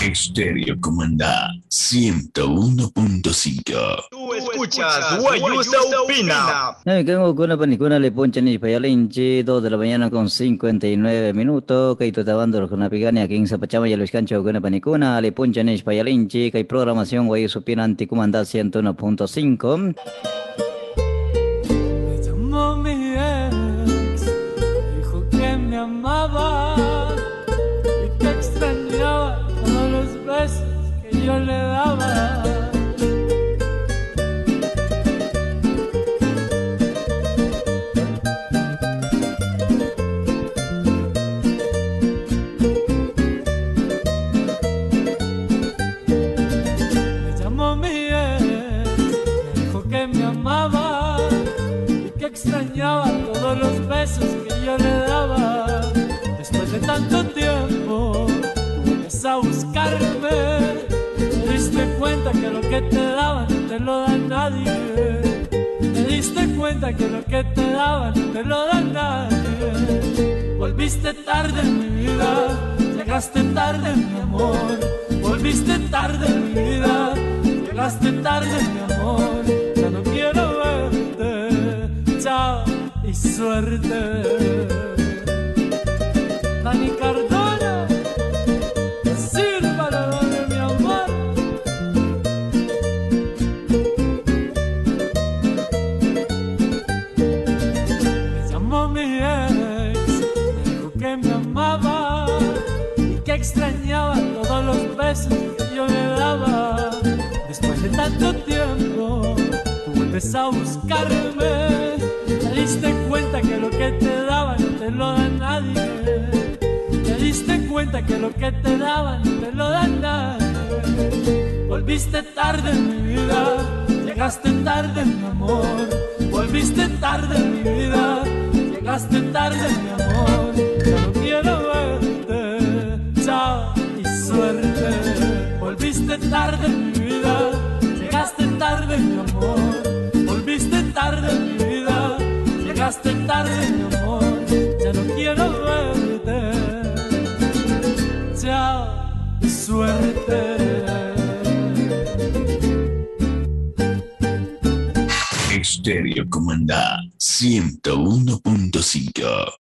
Estéreo Comandá 101.5. Tú escuchas Guayusa Opina. Tengo kuna panikuna le ponchan y payalinchi, 2 de la mañana con 59 minutos, kay tutabando con la pigania aquí en Zapachama y el Viscancho kuna panikuna, le ponchan y payalinchi, kay programación Guayusa Opina anticomandá 101.5. Me llamó mi ex, dijo que me amaba y que extrañaba todos los besos que yo le daba. Me llamó mi ex, me dijo que me amaba y que extrañaba todos los besos que yo le daba. Después de tanto tiempo, tú vuelves a buscarme. Te diste cuenta que lo que te daban no te lo da nadie. Te diste cuenta que lo que te daban no te lo da nadie. Volviste tarde en mi vida, llegaste tarde mi amor. Volviste tarde en mi vida, llegaste tarde mi amor. Ya no quiero verte, chao y suerte. Dani Cardona, sírvalo de mi amor. Me llamó mi ex, me dijo que me amaba y que extrañaba todos los besos que yo le daba. Después de tanto tiempo, tú vuelves a buscarme. Te diste cuenta que lo que te daban no te lo da nadie. Te diste cuenta que lo que te daban no te lo da nadie. Volviste tarde en mi vida, llegaste tarde mi amor. Volviste tarde en mi vida, llegaste tarde mi amor. Ya no quiero verte, chao y suerte. Volviste tarde en mi vida, llegaste tarde mi amor. Volviste tarde en mi vida, llegaste tarde mi amor. Ya no quiero verte, chao y suerte. Estéreo Comandá 101.5.